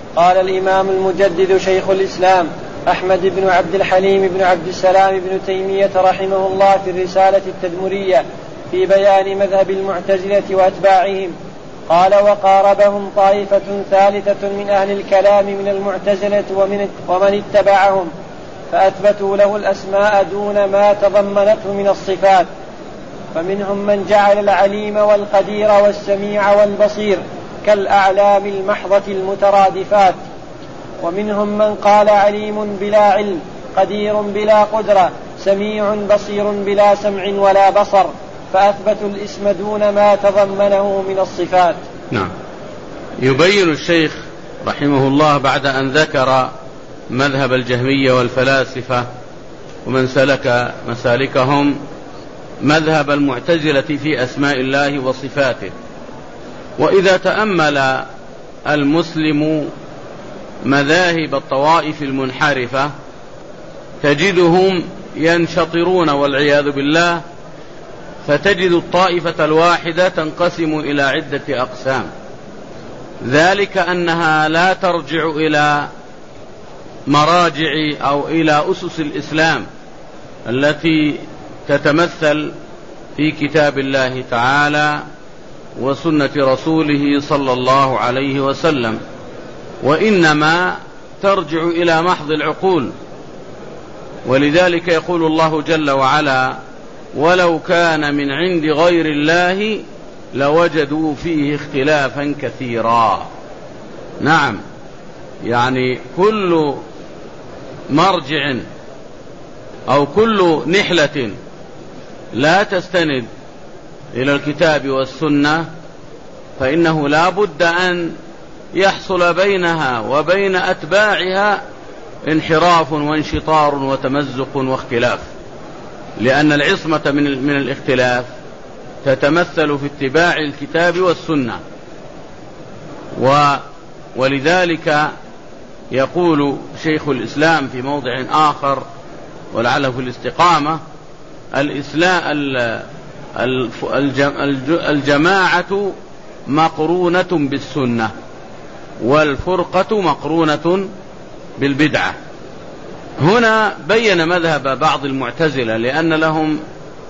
قال الإمام المجدد شيخ الإسلام أحمد بن عبد الحليم بن عبد السلام بن تيمية رحمه الله في الرسالة التدمرية في بيان مذهب المعتزلة وأتباعهم، قال: وقاربهم طائفة ثالثة من أهل الكلام من المعتزلة ومن اتبعهم، فأثبتوا له الأسماء دون ما تضمنته من الصفات، فمنهم من جعل العليم والقدير والسميع والبصير كالأعلام المحضة المترادفات، ومنهم من قال عليم بلا علم، قدير بلا قدرة، سميع بصير بلا سمع ولا بصر، فأثبتوا الاسم دون ما تضمنه من الصفات. نعم. يبين الشيخ رحمه الله بعد أن ذكر مذهب الجهمية والفلاسفة ومن سلك مسالكهم مذهب المعتزلة في أسماء الله وصفاته. وإذا تأمل المسلم مذاهب الطوائف المنحرفة تجدهم ينشطرون والعياذ بالله، فتجد الطائفة الواحدة تنقسم إلى عدة أقسام، ذلك أنها لا ترجع إلى مراجع أو إلى أسس الإسلام التي تتمثل في كتاب الله تعالى وسنة رسوله صلى الله عليه وسلم، وإنما ترجع إلى محض العقول. ولذلك يقول الله جل وعلا: ولو كان من عند غير الله لوجدوا فيه اختلافا كثيرا. نعم، يعني كل مرجع أو كل نحلة لا تستند إلى الكتاب والسنة فإنه لا بد أن يحصل بينها وبين أتباعها انحراف وانشطار وتمزق واختلاف، لأن العصمة من الاختلاف تتمثل في اتباع الكتاب والسنة. ولذلك يقول شيخ الإسلام في موضع آخر ولعله في الاستقامة: الجماعة مقرونة بالسنة والفرقة مقرونة بالبدعة. هنا بين مذهب بعض المعتزلة، لأن لهم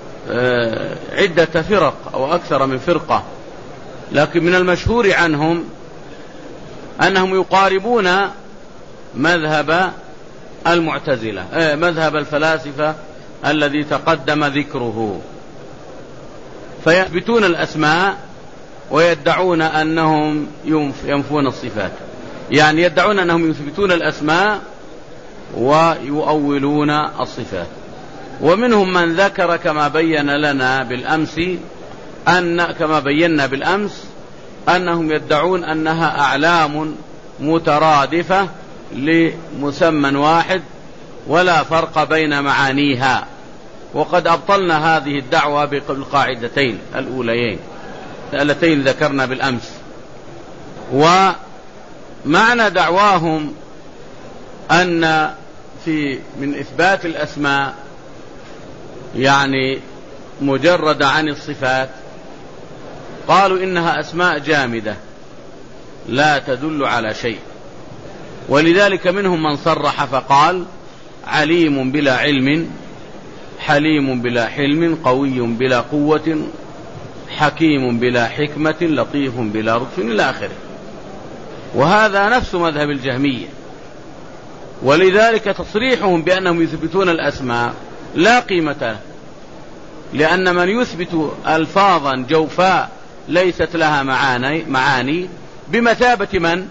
عدة فرق أو أكثر من فرقة، لكن من المشهور عنهم أنهم يقاربون مذهب المعتزلة، مذهب الفلاسفة الذي تقدم ذكره، فيثبتون الأسماء ويدعون أنهم ينفون الصفات، يعني يدعون أنهم يثبتون الأسماء ويؤولون الصفات. ومنهم من ذكر كما بينا بالأمس أنهم يدعون أنها أعلام مترادفة لمسمى واحد ولا فرق بين معانيها، وقد أبطلنا هذه الدعوة بالقاعدتين الأوليين اللتين ذكرنا بالأمس. ومعنى دعواهم أن من إثبات الأسماء يعني مجرد عن الصفات، قالوا إنها أسماء جامدة لا تدل على شيء. ولذلك منهم من صرح فقال: عليم بلا علم، حليم بلا حلم، قوي بلا قوة، حكيم بلا حكمة، لطيف بلا لطف، إلى آخره. وهذا نفس مذهب الجهمية. ولذلك تصريحهم بأنهم يثبتون الأسماء لا قيمة له، لأن من يثبت ألفاظا جوفاء ليست لها معاني بمثابة من؟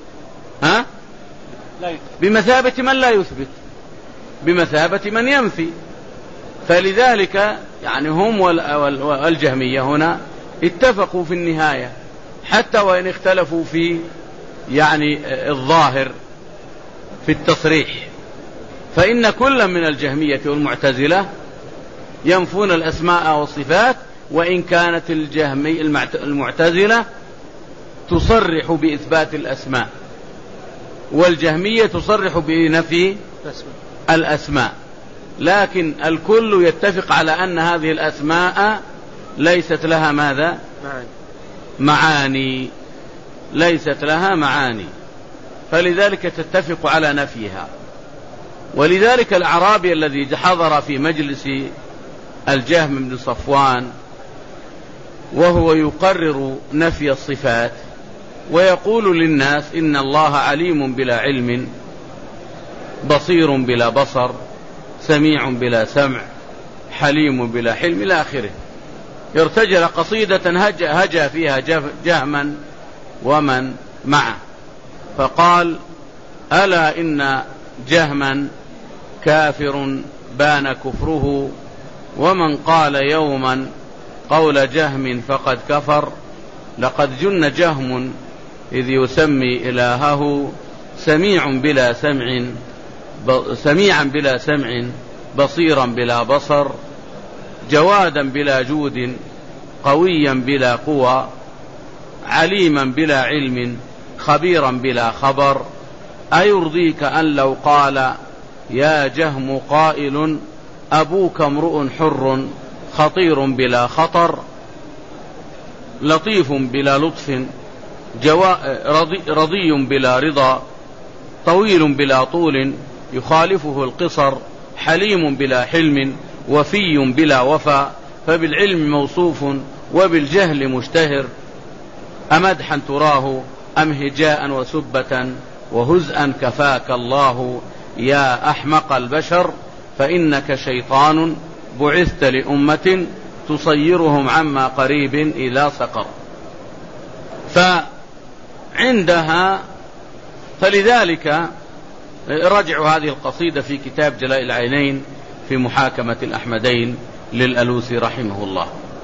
بمثابة من لا يثبت، بمثابة من ينفي. فلذلك يعني هم والجهمية هنا اتفقوا في النهاية، حتى وإن اختلفوا في يعني الظاهر في التصريح، فإن كل من الجهمية والمعتزلة ينفون الأسماء والصفات، وإن كانت المعتزلة تصرح بإثبات الأسماء، والجهمية تصرح بنفي الأسماء، لكن الكل يتفق على أن هذه الأسماء ليست لها ماذا؟ معاني، ليست لها معاني. فلذلك تتفق على نفيها. ولذلك الأعرابي الذي حضر في مجلس الجهم بن صفوان وهو يقرر نفي الصفات ويقول للناس إن الله عليم بلا علم، بصير بلا بصر، سميع بلا سمع، حليم بلا حلم إلى آخره، ارتجل قصيدة هجا فيها جهما ومن معه، فقال: ألا إن جهما كافر بان كفره، ومن قال يوما قول جهم فقد كفر، لقد جن جهم إذ يسمي إلهه سميعا بلا سمع، بصيرا بلا بصر، جوادا بلا جود، قويا بلا قوى، عليما بلا علم، خبيرا بلا خبر. أيرضيك أن لو قال يا جهم قائل أبوك امرؤ حر، خطير بلا خطر، لطيف بلا لطف، رضي بلا رضا، طويل بلا طول يخالفه القصر، حليم بلا حلم، وفي بلا وفا، فبالعلم موصوف وبالجهل مشتهر، أمدحا تراه أم هجاء وسبة، وهزءا كفاك الله يا أحمق البشر، فإنك شيطان بعثت لأمة تصيرهم عما قريب إلى سقر. فلذلك رجعوا هذه القصيدة في كتاب جلاء العينين في محاكمة الأحمدين للألوسي رحمه الله.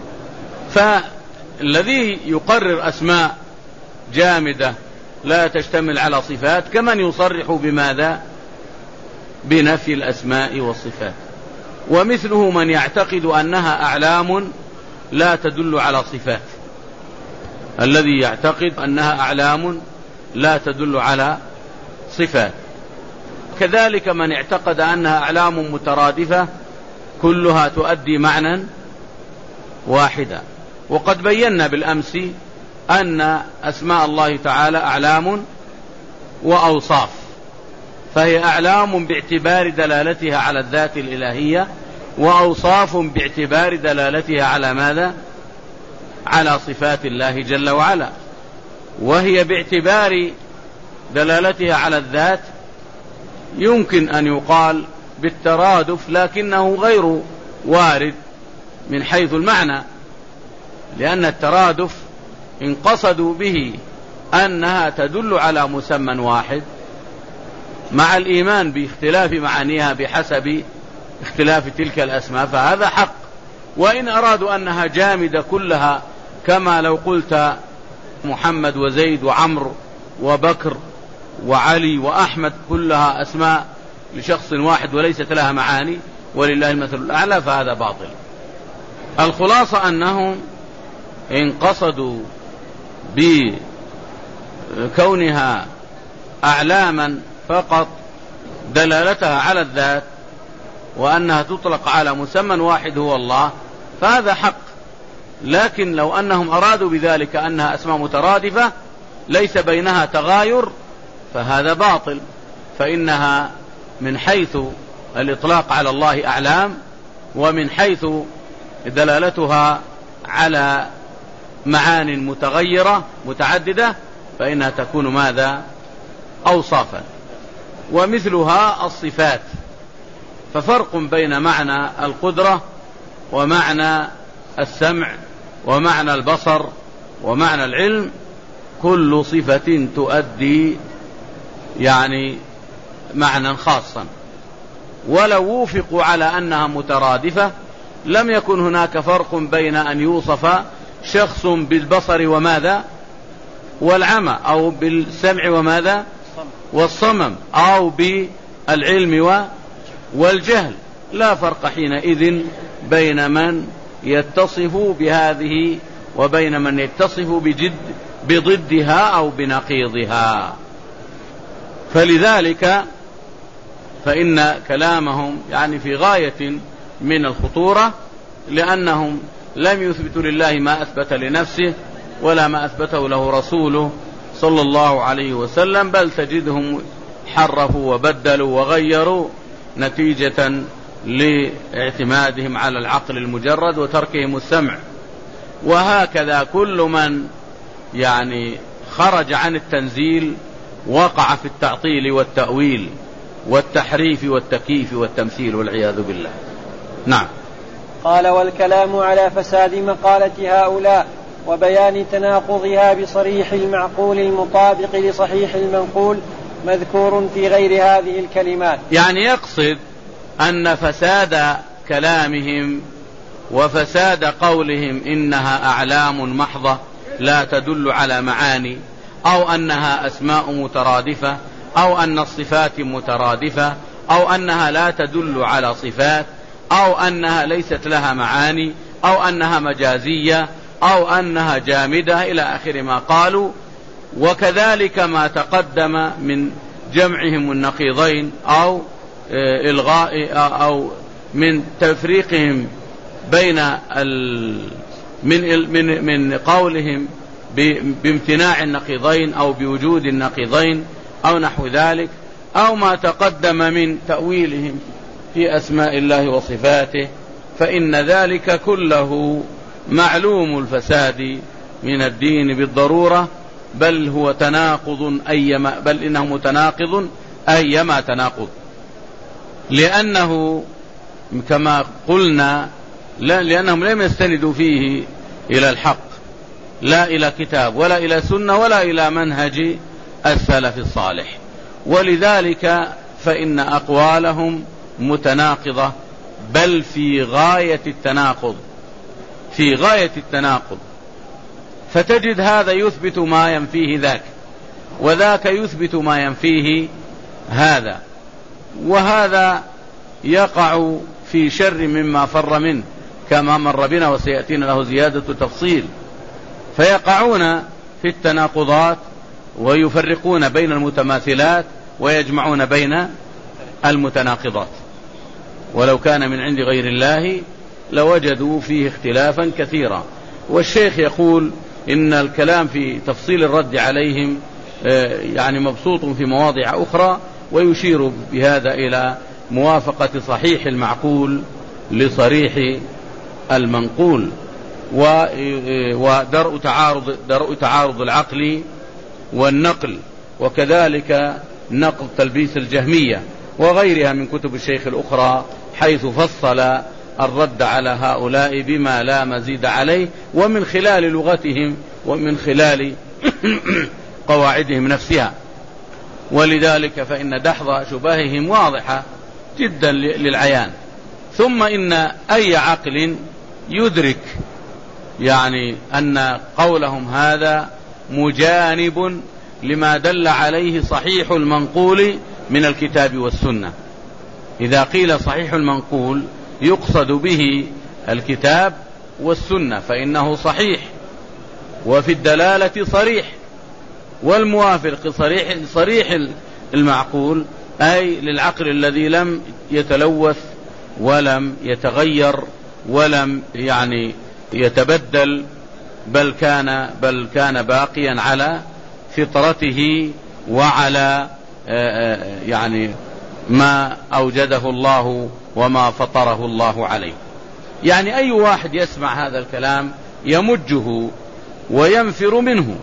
فالذي يقرر أسماء جامدة لا تشتمل على صفات كمن يصرح بماذا؟ بنفي الأسماء والصفات. ومثله من يعتقد أنها أعلام لا تدل على صفات، الذي يعتقد أنها أعلام لا تدل على صفات. كذلك من اعتقد أنها أعلام مترادفة كلها تؤدي معنى واحدا. وقد بينا بالأمس أن أسماء الله تعالى أعلام وأوصاف، فهي أعلام باعتبار دلالتها على الذات الإلهية، وأوصاف باعتبار دلالتها على ماذا؟ على صفات الله جل وعلا. وهي باعتبار دلالتها على الذات يمكن أن يقال بالترادف، لكنه غير وارد من حيث المعنى، لأن الترادف إن قصدوا به أنها تدل على مسمى واحد مع الإيمان باختلاف معانيها بحسب اختلاف تلك الأسماء فهذا حق. وإن أرادوا أنها جامدة كلها كما لو قلت محمد وزيد وعمر وبكر وعلي وأحمد كلها أسماء لشخص واحد وليست لها معاني ولله المثل الأعلى فهذا باطل. الخلاصة أنهم إن قصدوا بكونها أعلاما فقط دلالتها على الذات وأنها تطلق على مسمى واحد هو الله فهذا حق. لكن لو أنهم أرادوا بذلك أنها أسماء مترادفة ليس بينها تغاير فهذا باطل، فإنها من حيث الإطلاق على الله أعلام، ومن حيث دلالتها على معان متغيرة متعددة فإنها تكون ماذا؟ أوصافا. ومثلها الصفات، ففرق بين معنى القدرة ومعنى السمع ومعنى البصر ومعنى العلم. كل صفة تؤدي يعني معنى خاصا، ولو وفقوا على أنها مترادفة لم يكن هناك فرق بين أن يوصف شخص بالبصر وماذا؟ والعمى، أو بالسمع وماذا؟ والصمم، أو بالعلم والجهل. لا فرق حينئذ بين من يتصف بهذه وبين من يتصف بضدها أو بنقيضها. فلذلك فإن كلامهم يعني في غاية من الخطورة، لأنهم لم يثبتوا لله ما أثبت لنفسه ولا ما أثبته له رسوله صلى الله عليه وسلم، بل تجدهم حرفوا وبدلوا وغيروا نتيجة لاعتمادهم على العقل المجرد وتركهم السمع. وهكذا كل من يعني خرج عن التنزيل وقع في التعطيل والتأويل والتحريف والتكييف والتمثيل والعياذ بالله. نعم. قال: والكلام على فساد مقالة هؤلاء وبيان تناقضها بصريح المعقول المطابق لصحيح المنقول مذكور في غير هذه الكلمات. يعني يقصد أن فساد كلامهم وفساد قولهم إنها أعلام محضة لا تدل على معاني، أو أنها أسماء مترادفة، أو أن الصفات مترادفة، أو أنها لا تدل على صفات، أو أنها ليست لها معاني، أو أنها مجازية، أو أنها جامدة إلى آخر ما قالوا. وكذلك ما تقدم من جمعهم النقيضين أو إلغاء أو من تفريقهم بين من قولهم بامتناع النقيضين أو بوجود النقيضين أو نحو ذلك، أو ما تقدم من تأويلهم في أسماء الله وصفاته، فإن ذلك كله معلوم الفساد من الدين بالضرورة، بل هو تناقض بل إنه متناقض أيما تناقض، لأنه كما قلنا لأنهم لم يستندوا فيه إلى الحق، لا إلى كتاب ولا إلى سنة ولا إلى منهج السلف الصالح، ولذلك فإن أقوالهم متناقضة، بل في غاية التناقض، فتجد هذا يثبت ما ينفيه ذاك، وذاك يثبت ما ينفيه هذا، وهذا يقع في شر مما فر منه كما مر بنا وسيأتينا له زيادة تفصيل. فيقعون في التناقضات ويفرقون بين المتماثلات ويجمعون بين المتناقضات، ولو كان من عند غير الله لوجدوا فيه اختلافا كثيرا. والشيخ يقول إن الكلام في تفصيل الرد عليهم يعني مبسوط في مواضع أخرى، ويشير بهذا إلى موافقة صحيح المعقول لصريح المنقول، ودرء تعارض العقل والنقل، وكذلك نقل تلبيس الجهمية وغيرها من كتب الشيخ الأخرى، حيث فصل الرد على هؤلاء بما لا مزيد عليه، ومن خلال لغتهم ومن خلال قواعدهم نفسها. ولذلك فإن دحض شبههم واضحة جدا للعيان. ثم إن أي عقل يدرك يعني أن قولهم هذا مجانب لما دل عليه صحيح المنقول من الكتاب والسنة. إذا قيل صحيح المنقول يقصد به الكتاب والسنة، فإنه صحيح وفي الدلالة صريح، والموافق صريح المعقول أي للعقل الذي لم يتلوث ولم يتغير ولم يعني يتبدل، بل كان باقيا على فطرته وعلى يعني ما أوجده الله وما فطره الله عليه. يعني أي واحد يسمع هذا الكلام يمجه وينفر منه،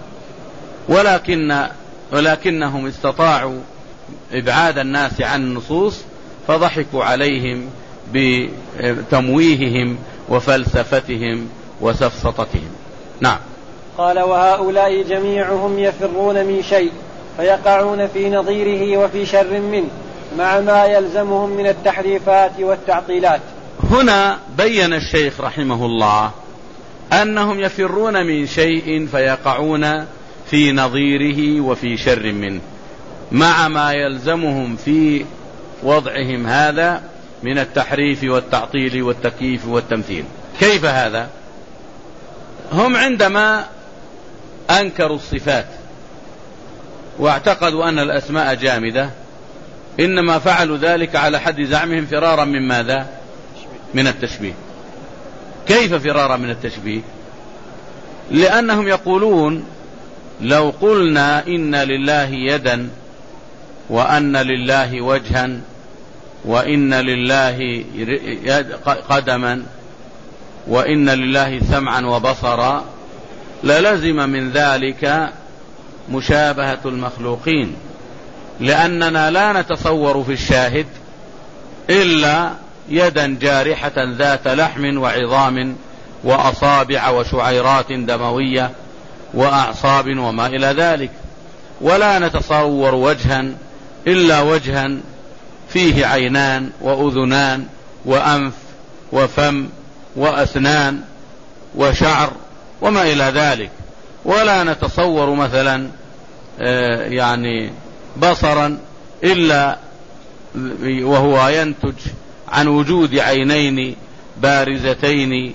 ولكنهم استطاعوا إبعاد الناس عن النصوص، فضحكوا عليهم بتمويههم وفلسفتهم وسفسطتهم. نعم. قال: وهؤلاء جميعهم يفرون من شيء فيقعون في نظيره وفي شر منه مع ما يلزمهم من التحريفات والتعطيلات. هنا بين الشيخ رحمه الله أنهم يفرون من شيء فيقعون في نظيره وفي شر منه مع ما يلزمهم في وضعهم هذا من التحريف والتعطيل والتكييف والتمثيل. كيف هذا؟ هم عندما أنكروا الصفات واعتقدوا أن الأسماء جامدة إنما فعلوا ذلك على حد زعمهم فرارا من ماذا؟ من التشبيه. كيف فرارا من التشبيه؟ لأنهم يقولون لو قلنا إن لله يدا وأن لله وجها وإن لله قدما وإن لله سمعا وبصرا للزم من ذلك مشابهة المخلوقين، لأننا لا نتصور في الشاهد إلا يدا جارحة ذات لحم وعظام وأصابع وشعيرات دموية وأعصاب وما إلى ذلك، ولا نتصور وجها إلا وجها فيه عينان وأذنان وأنف وفم وأسنان وشعر وما إلى ذلك، ولا نتصور مثلا يعني بصرا إلا وهو ينتج عن وجود عينين بارزتين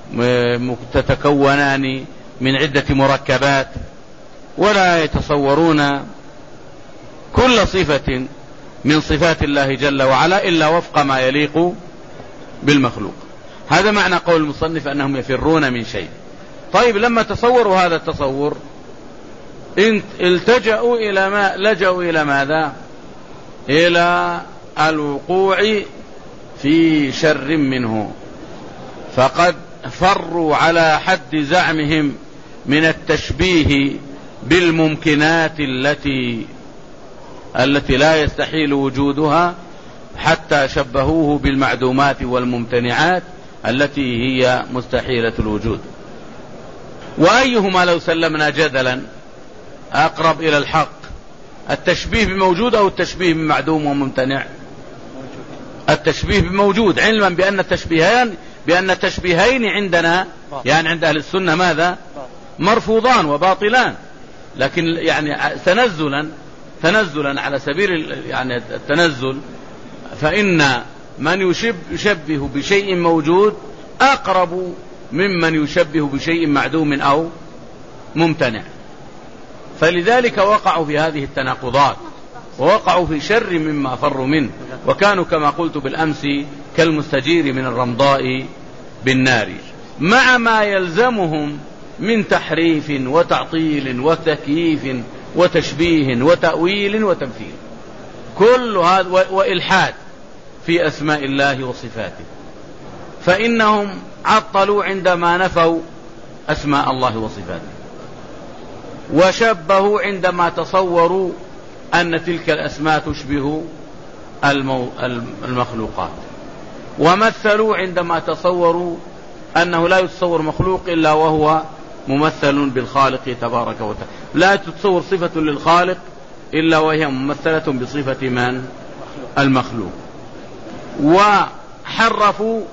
تتكونان من عدة مركبات، ولا يتصورون كل صفة من صفات الله جل وعلا إلا وفق ما يليق بالمخلوق. هذا معنى قول المصنف أنهم يفرون من شيء. طيب لما تصوروا هذا التصور التجأوا إلى ماذا؟ إلى الوقوع في شر منه، فقد فروا على حد زعمهم من التشبيه بالممكنات التي لا يستحيل وجودها، حتى شبهوه بالمعدومات والممتنعات التي هي مستحيلة الوجود. وأيهما لو سلمنا جدلا أقرب إلى الحق، التشبيه بموجود أو التشبيه بمعدوم وممتنع؟ التشبيه بموجود، علما بأن التشبيهين عندنا يعني عند أهل السنة ماذا؟ مرفوضان وباطلان، لكن يعني تنزلا على سبيل يعني التنزل، فإن من يشبه بشيء موجود أقرب ممن يشبه بشيء معدوم أو ممتنع، فلذلك وقعوا في هذه التناقضات ووقعوا في شر مما فروا منه، وكانوا كما قلت بالأمس كالمستجير من الرمضاء بالنار، مع ما يلزمهم من تحريف وتعطيل وتكييف وتشبيه وتأويل وتمثيل، كل هذا وإلحاد في أسماء الله وصفاته. فإنهم عطلوا عندما نفوا أسماء الله وصفاته، وشبهوا عندما تصوروا أن تلك الأسماء تشبه المخلوقات، ومثلوا عندما تصوروا أنه لا يتصور مخلوق إلا وهو ممثل بالخالق تبارك وتعالى، لا تتصور صفة للخالق إلا وهي ممثلة بصفة من؟ المخلوق. وحرفوا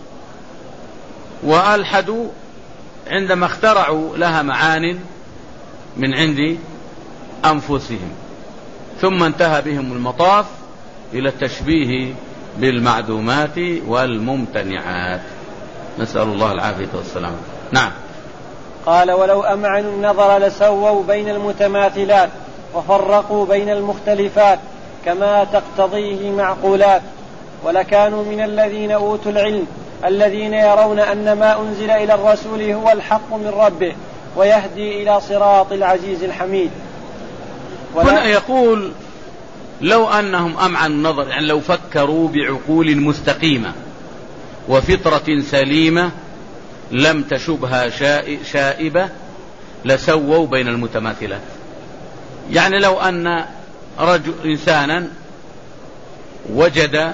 وألحدوا عندما اخترعوا لها معان من عند أنفسهم، ثم انتهى بهم المطاف إلى التشبيه بالمعدومات والممتنعات، نسأل الله العافية والسلام. نعم. قال: ولو أمعنوا النظر لسووا بين المتماثلات وفرقوا بين المختلفات كما تقتضيه معقولات، ولكانوا من الذين أوتوا العلم الذين يرون أن ما أنزل إلى الرسول هو الحق من ربه ويهدي إلى صراط العزيز الحميد. هنا يقول: لو أنهم أمعنوا النظر، يعني لو فكروا بعقول مستقيمة وفطرة سليمة لم تشبها شائبة لسووا بين المتماثلات. يعني لو أن إنسانا وجد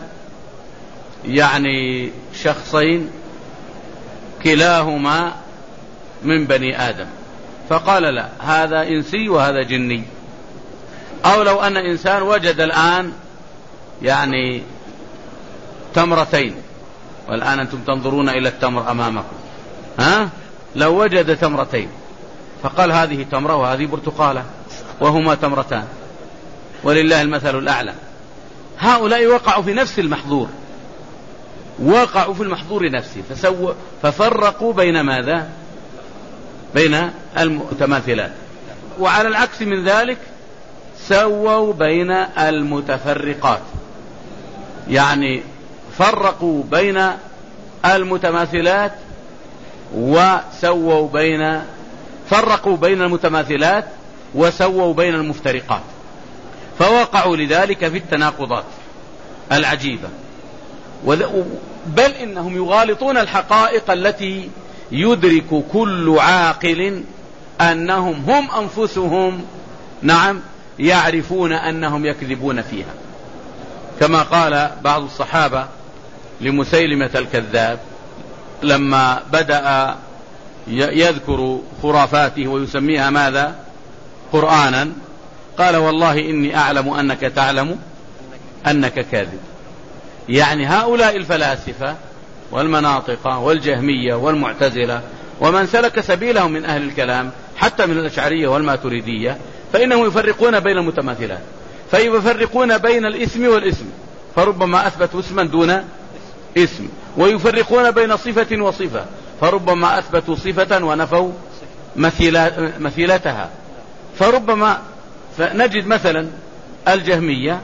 يعني شخصين كلاهما من بني آدم، فقال: لا، هذا إنسي وهذا جني. أو لو أن إنسان وجد الآن يعني تمرتين، والآن أنتم تنظرون إلى التمر أمامكم، لو وجد تمرتين فقال: هذه تمرة وهذه برتقالة وهما تمرتان، ولله المثل الأعلى. هؤلاء وقعوا في نفس المحظور، وقعوا في المحظور نفسه، ففرقوا بين ماذا؟ بين المتماثلات. وعلى العكس من ذلك سووا بين المتفرقات، يعني فرقوا بين المتماثلات فرقوا بين المتماثلات وسووا بين المفترقات، فوقعوا لذلك في التناقضات العجيبة. بل إنهم يغالطون الحقائق التي يدرك كل عاقل أنهم هم أنفسهم نعم يعرفون أنهم يكذبون فيها، كما قال بعض الصحابة لمسيلمة الكذاب لما بدأ يذكر خرافاته ويسميها ماذا؟ قرآنا، قال والله إني أعلم أنك تعلم أنك كاذب. يعني هؤلاء الفلاسفة والمناطقة والجهمية والمعتزلة ومن سلك سبيلهم من أهل الكلام حتى من الأشعرية والماتريدية، فإنهم يفرقون بين المتماثلات، فيفرقون بين الاسم والاسم، فربما أثبتوا اسما دون اسم، ويفرقون بين صفة وصفة، فربما أثبتوا صفة ونفوا مثيلتها. فربما فنجد مثلا الجهمية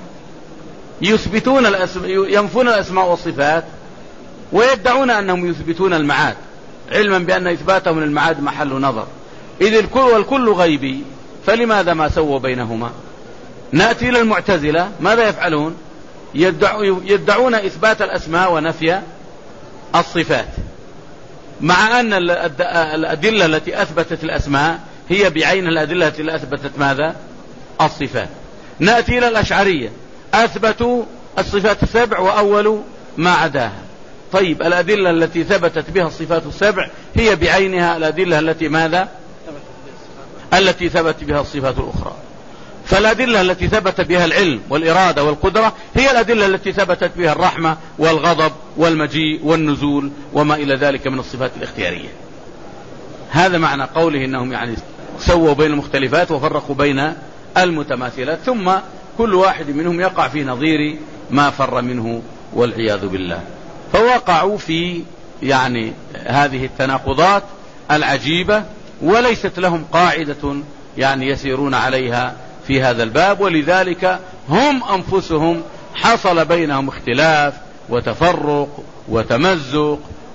ينفون الأسماء والصفات ويدعون أنهم يثبتون المعاد، علما بأن إثباتهم للمعاد محل نظر، إذ الكل غيبي، فلماذا ما سووا بينهما؟ نأتي إلى المعتزلة، ماذا يفعلون؟ يدعون إثبات الأسماء ونفي الصفات، مع أن الأدلة التي أثبتت الأسماء هي بعين الأدلة التي أثبتت ماذا؟ الصفات. نأتي إلى الأشعرية، أثبتوا الصفات السبع وأولوا ما عداها. طيب الأدلة التي ثبتت بها الصفات السبع هي بعينها الأدلة التي ماذا؟ التي ثبت بها الصفات الأخرى. فالأدلة التي ثبت بها العلم والإرادة والقدرة هي الأدلة التي ثبتت بها الرحمة والغضب والمجيء والنزول وما إلى ذلك من الصفات الاختيارية. هذا معنى قوله إنهم يعني سووا بين المختلفات وفرقوا بين المتماثلات، ثم كل واحد منهم يقع في نظير ما فر منه والعياذ بالله. فوقعوا في يعني هذه التناقضات العجيبة، وليست لهم قاعدة يعني يسيرون عليها في هذا الباب، ولذلك هم أنفسهم حصل بينهم اختلاف وتفرق وتمزق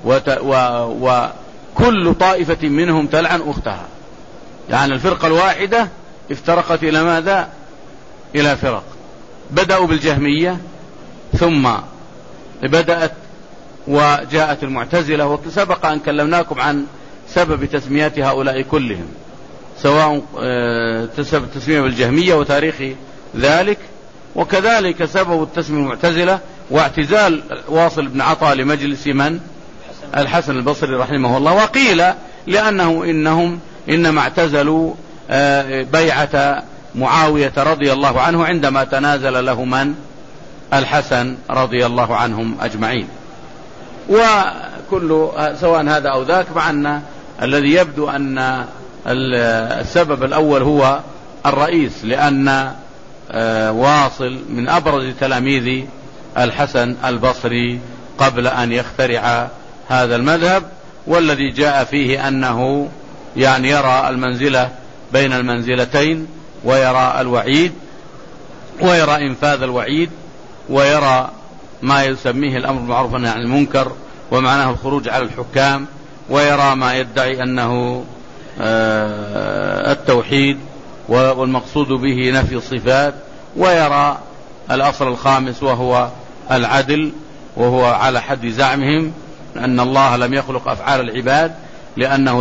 وكل طائفة منهم تلعن أختها. يعني الفرقة الواحدة افترقت إلى ماذا؟ إلى فرق. بدأوا بالجهمية، ثم بدأت وجاءت المعتزلة، وسبق أن كلمناكم عن سبب تسميات هؤلاء كلهم، سواء سبب تسمية بالجهمية وتاريخ ذلك، وكذلك سبب التسمية المعتزلة واعتزال واصل بن عطاء لمجلس من؟ الحسن البصري رحمه الله. وقيل إنهم إنما اعتزلوا بيعة معاوية رضي الله عنه عندما تنازل له من؟ الحسن رضي الله عنهم أجمعين. وكل سواء هذا أو ذاك، مع أن الذي يبدو أن السبب الأول هو الرئيس، لأن واصل من أبرز تلاميذ الحسن البصري قبل أن يخترع هذا المذهب، والذي جاء فيه أنه يعني يرى المنزلة بين المنزلتين، ويرى الوعيد، ويرى إنفاذ الوعيد، ويرى ما يسميه الأمر بالمعروف والنهي عن المنكر ومعناه الخروج على الحكام، ويرى ما يدعي أنه التوحيد والمقصود به نفي الصفات، ويرى الأصل الخامس وهو العدل، وهو على حد زعمهم أن الله لم يخلق أفعال العباد، لأنه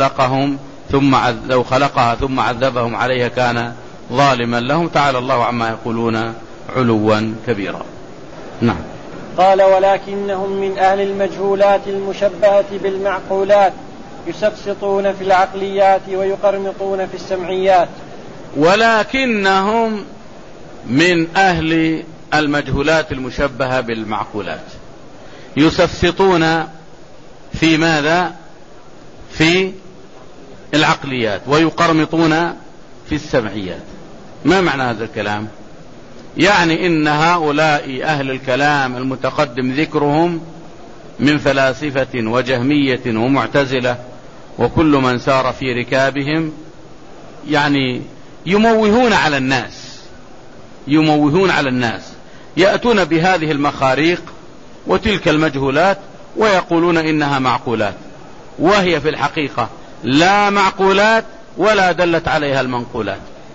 لو خلقها ثم عذبهم عليها كان ظالما لهم، تعالى الله عما يقولون علوا كبيرا. نعم. قال ولكنهم من أهل المجهولات المشبهة بالمعقولات، يسقسطون في العقليات ويقرمطون في السمعيات. ولكنهم من أهل المجهولات المشبهة بالمعقولات، يسقسطون في ماذا؟ في العقليات، ويقرمطون في السمعيات. ما معنى هذا الكلام؟ يعني إن هؤلاء أهل الكلام المتقدم ذكرهم من فلاسفة وجهمية ومعتزلة وكل من سار في ركابهم، يعني يموهون على الناس، يأتون بهذه المخاريق وتلك المجهولات ويقولون إنها معقولات، وهي في الحقيقة لا معقولات ولا دلت عليها المنقولات،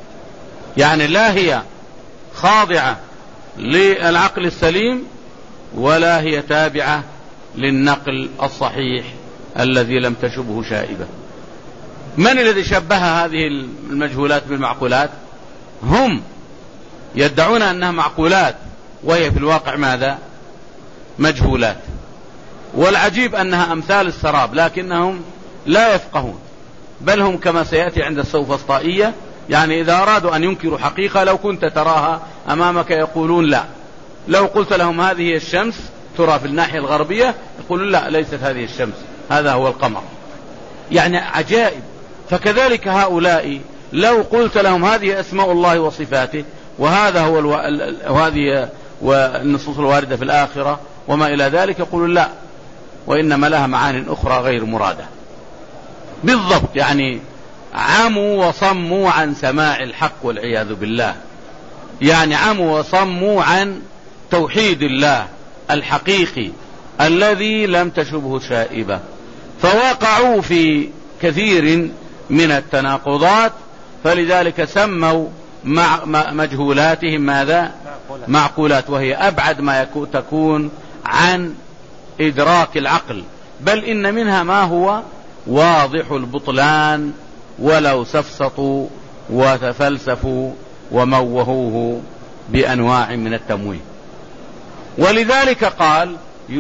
يعني لا هي خاضعة للعقل السليم ولا هي تابعة للنقل الصحيح الذي لم تشبه شائبة. من الذي شبه هذه المجهولات بالمعقولات؟ هم يدعون أنها معقولات وهي في الواقع ماذا؟ مجهولات. والعجيب أنها أمثال السراب، لكنهم لا يفقهون، بل هم كما سيأتي عند السوفسطائية، يعني إذا أرادوا أن ينكروا حقيقة لو كنت تراها أمامك يقولون لا. لو قلت لهم هذه الشمس ترى في الناحية الغربية يقولون لا، ليست هذه الشمس، هذا هو القمر. يعني عجائب. فكذلك هؤلاء لو قلت لهم هذه أسماء الله وصفاته وهذا هو وهذه والنصوص الواردة في الآخرة وما إلى ذلك، يقولون لا، وإنما لها معان أخرى غير مرادة. بالضبط، يعني عموا وصموا عن سماع الحق والعياذ بالله. يعني عموا وصموا عن توحيد الله الحقيقي الذي لم تشبه شائبة، فوقعوا في كثير من التناقضات، فلذلك سموا مجهولاتهم ماذا؟ معقولات، وهي أبعد ما تكون عن إدراك العقل، بل إن منها ما هو واضح البطلان ولو سفسطوا وتفلسفوا وموهوه بأنواع من التمويه. ولذلك قال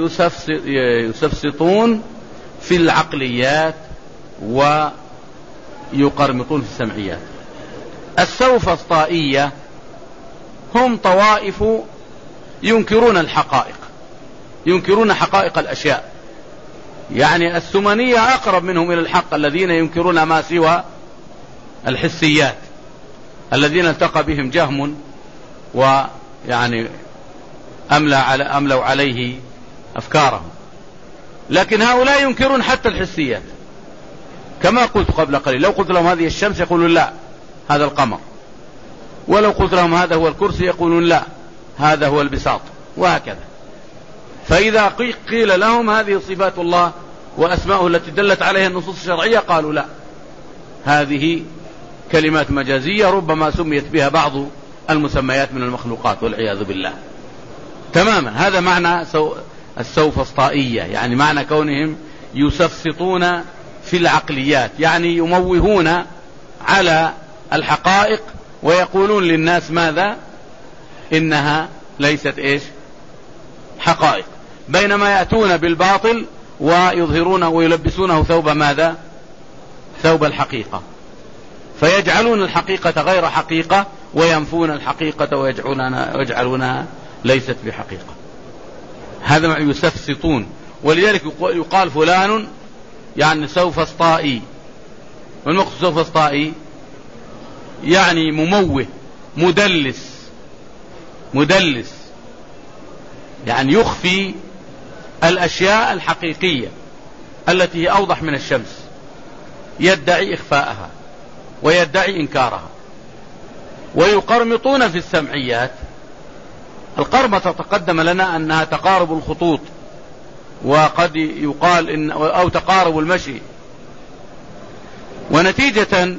يسفسطون في العقليات ويقرمطون في السمعيات. السوفسطائية هم طوائف ينكرون الحقائق، ينكرون حقائق الأشياء. يعني الثمنية أقرب منهم إلى الحق، الذين ينكرون ما سوى الحسيات، الذين التقى بهم جهم ويعني أملوا عليه أفكارهم. لكن هؤلاء ينكرون حتى الحسيات، كما قلت قبل قليل. لو قلت لهم هذه الشمس يقولون لا، هذا القمر. ولو قلت لهم هذا هو الكرسي يقولون لا، هذا هو البساط، وهكذا. فإذا قيل لهم هذه صفات الله وأسماؤه التي دلت عليها النصوص الشرعية قالوا لا، هذه كلمات مجازية ربما سميت بها بعض المسميات من المخلوقات والعياذ بالله. تماما هذا معنى السوفسطائية، يعني معنى كونهم يسفسطون في العقليات، يعني يموهون على الحقائق ويقولون للناس ماذا؟ إنها ليست إيش؟ حقائق، بينما يأتون بالباطل ويظهرونه ويلبسونه ثوب ماذا؟ ثوب الحقيقة، فيجعلون الحقيقة غير حقيقة وينفون الحقيقة ويجعلونها ليست بحقيقة. هذا ما يسفسطون. ولذلك يقال فلان يعني سوفسطائي. والمقصود سوفسطائي يعني مموه، مدلس، يعني يخفي الأشياء الحقيقية التي هي أوضح من الشمس، يدعي إخفاءها ويدعي إنكارها. ويقرمطون في السمعيات. القرمطة تقدم لنا أنها تقارب الخطوط، وقد يقال أو تقارب المشي. ونتيجة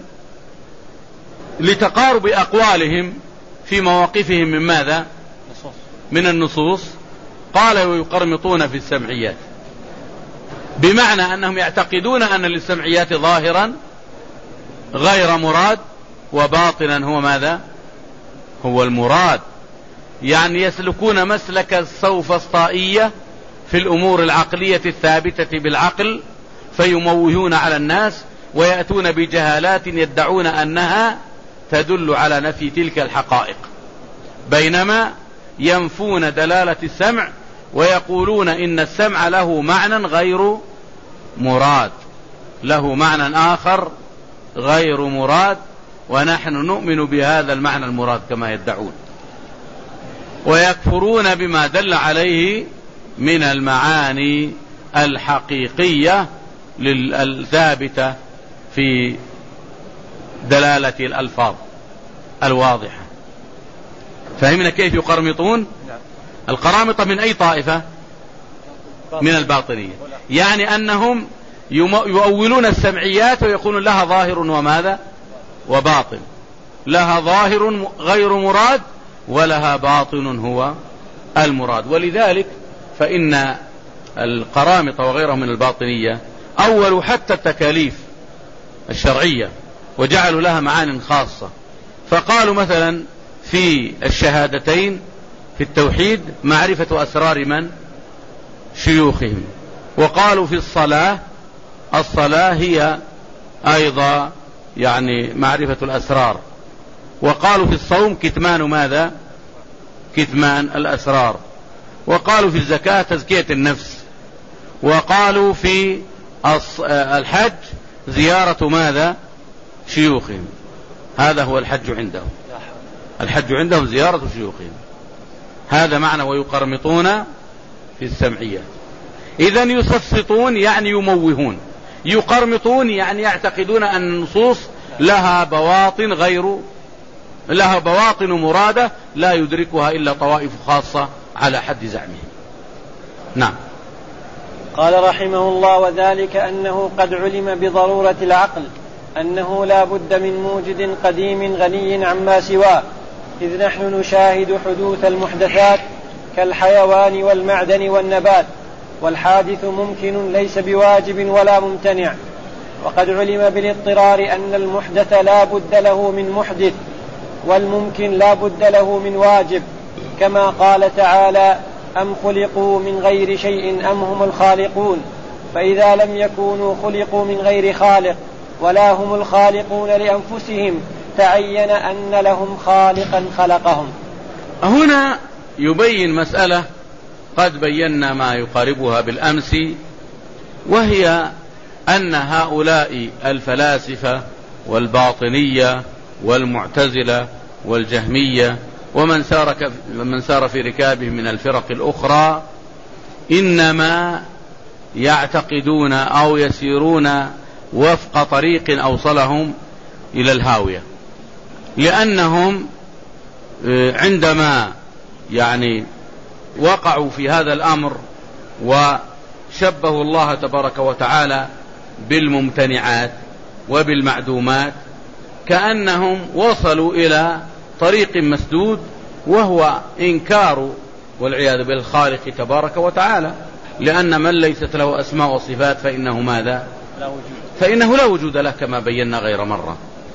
لتقارب أقوالهم في مواقفهم من ماذا؟ من النصوص، قال ويقرمطون في السمعيات، بمعنى أنهم يعتقدون أن للسمعيات ظاهرا غير مراد وباطنا هو ماذا؟ هو المراد. يعني يسلكون مسلك السوفسطائية في الأمور العقلية الثابتة بالعقل، فيموهون على الناس ويأتون بجهالات يدعون أنها تدل على نفي تلك الحقائق، بينما ينفون دلالة السمع ويقولون إن السمع له معنى غير مراد، له معنى آخر غير مراد، ونحن نؤمن بهذا المعنى المراد كما يدعون. ويكفرون بما دل عليه من المعاني الحقيقية الثابتة في دلالة الألفاظ الواضحة. فهمنا كيف يقرمطون؟ القرامطة من أي طائفة؟ من الباطنية. يعني أنهم يؤولون السمعيات ويقولون لها ظاهر وماذا؟ وباطن. لها ظاهر غير مراد ولها باطن هو المراد. ولذلك فإن القرامطة وغيرهم من الباطنية أولوا حتى التكاليف الشرعية وجعلوا لها معان خاصة، فقالوا مثلا في الشهادتين في التوحيد معرفة أسرار من؟ شيوخهم. وقالوا في الصلاة هي أيضا يعني معرفة الأسرار. وقالوا في الصوم كتمان ماذا؟ كتمان الأسرار. وقالوا في الزكاة تزكية النفس. وقالوا في الحج زيارة ماذا؟ شيوخهم. هذا هو الحج عندهم. الحج عندهم زيارة شيوخهم، هذا معنى ويقرمطون في السمعيات. إذن يسفسطون يعني يموهون، يقرمطون يعني يعتقدون أن النصوص لها بواطن مرادة لا يدركها إلا طوائف خاصة على حد زعمه. نعم. قال رحمه الله: وذلك أنه قد علم بضرورة العقل أنه لا بد من موجد قديم غني عما سواه، إذ نحن نشاهد حدوث المحدثات كالحيوان والمعدن والنبات، والحادث ممكن ليس بواجب ولا ممتنع. وقد علم بالاضطرار أن المحدث لا بد له من محدث، والممكن لا بد له من واجب، كما قال تعالى: أم خلقوا من غير شيء أم هم الخالقون. فإذا لم يكونوا خلقوا من غير خالق ولا هم الخالقون لأنفسهم تعين أن لهم خالقا خلقهم. هنا يبين مسألة قد بينا ما يقاربها بالأمس، وهي أن هؤلاء الفلاسفة والباطنية والمعتزلة والجهمية ومن سار في ركابهم من الفرق الأخرى إنما يعتقدون أو يسيرون وفق طريق أوصلهم إلى الهاوية، لأنهم عندما يعني وقعوا في هذا الأمر وشبهوا الله تبارك وتعالى بالممتنعات وبالمعدومات كأنهم وصلوا إلى طريق مسدود، وهو إنكار والعياذ بالخالق تبارك وتعالى، لأن من ليست له أسماء وصفات فإنه ماذا؟ فإنه لا وجود له، كما بينا غير مرة.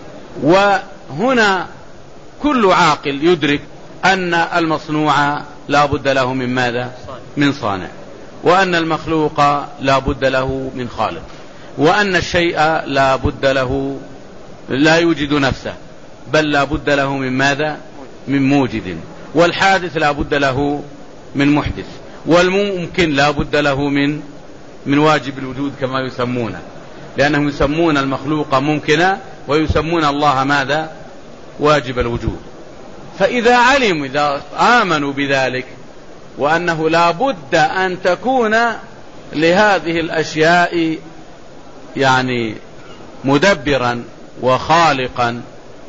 وهنا كل عاقل يدرك أن المصنوع لا بد له من ماذا؟ من صانع، وأن المخلوق لا بد له من خالق، وأن الشيء لا بد له لا يوجد نفسه، بل لا بد له من ماذا؟ من موجد. والحادث لا بد له من محدث، والممكن لا بد له من واجب الوجود كما يسمونه، لأنهم يسمون المخلوق ممكنا ويسمون الله ماذا؟ واجب الوجود. فإذا علموا، إذا آمنوا بذلك وأنه لا بد أن تكون لهذه الأشياء يعني مدبرا وخالقا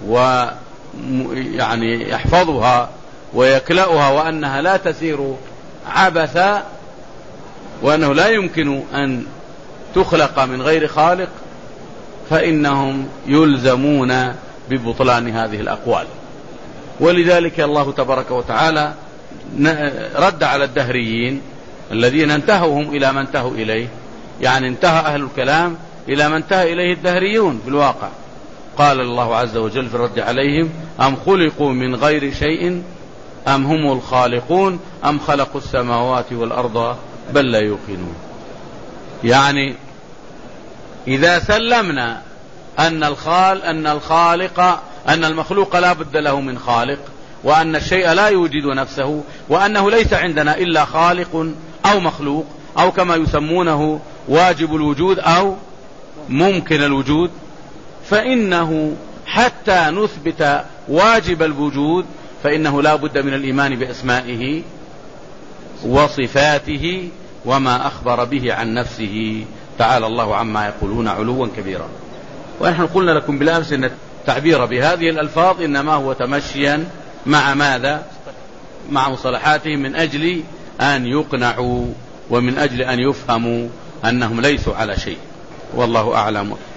ويعني يحفظها ويكلأها، وأنها لا تسير عبثا، وأنه لا يمكن أن تخلق من غير خالق، فإنهم يلزمون ببطلان هذه الأقوال. ولذلك الله تبارك وتعالى رد على الدهريين الذين انتهوهم إلى ما انتهوا إليه، يعني انتهى أهل الكلام إلى ما انتهى إليه الدهريون في الواقع. قال الله عز وجل في الرد عليهم: أم خلقوا من غير شيء أم هم الخالقون أم خلقوا السماوات والأرض بل لا يوقنون. يعني إذا سلمنا أن المخلوق لا بد له من خالق، وأن الشيء لا يوجد نفسه، وأنه ليس عندنا إلا خالق أو مخلوق، أو كما يسمونه واجب الوجود أو ممكن الوجود، فإنه حتى نثبت واجب الوجود فإنه لا بد من الإيمان بأسمائه وصفاته وما أخبر به عن نفسه تعالى الله عما يقولون علوا كبيرا. ونحن قلنا لكم بالأمس أن التعبير بهذه الألفاظ إنما هو تمشيا مع ماذا؟ مع مصطلحاتهم، من أجل أن يقنعوا ومن أجل أن يفهموا أنهم ليسوا على شيء. والله أعلم.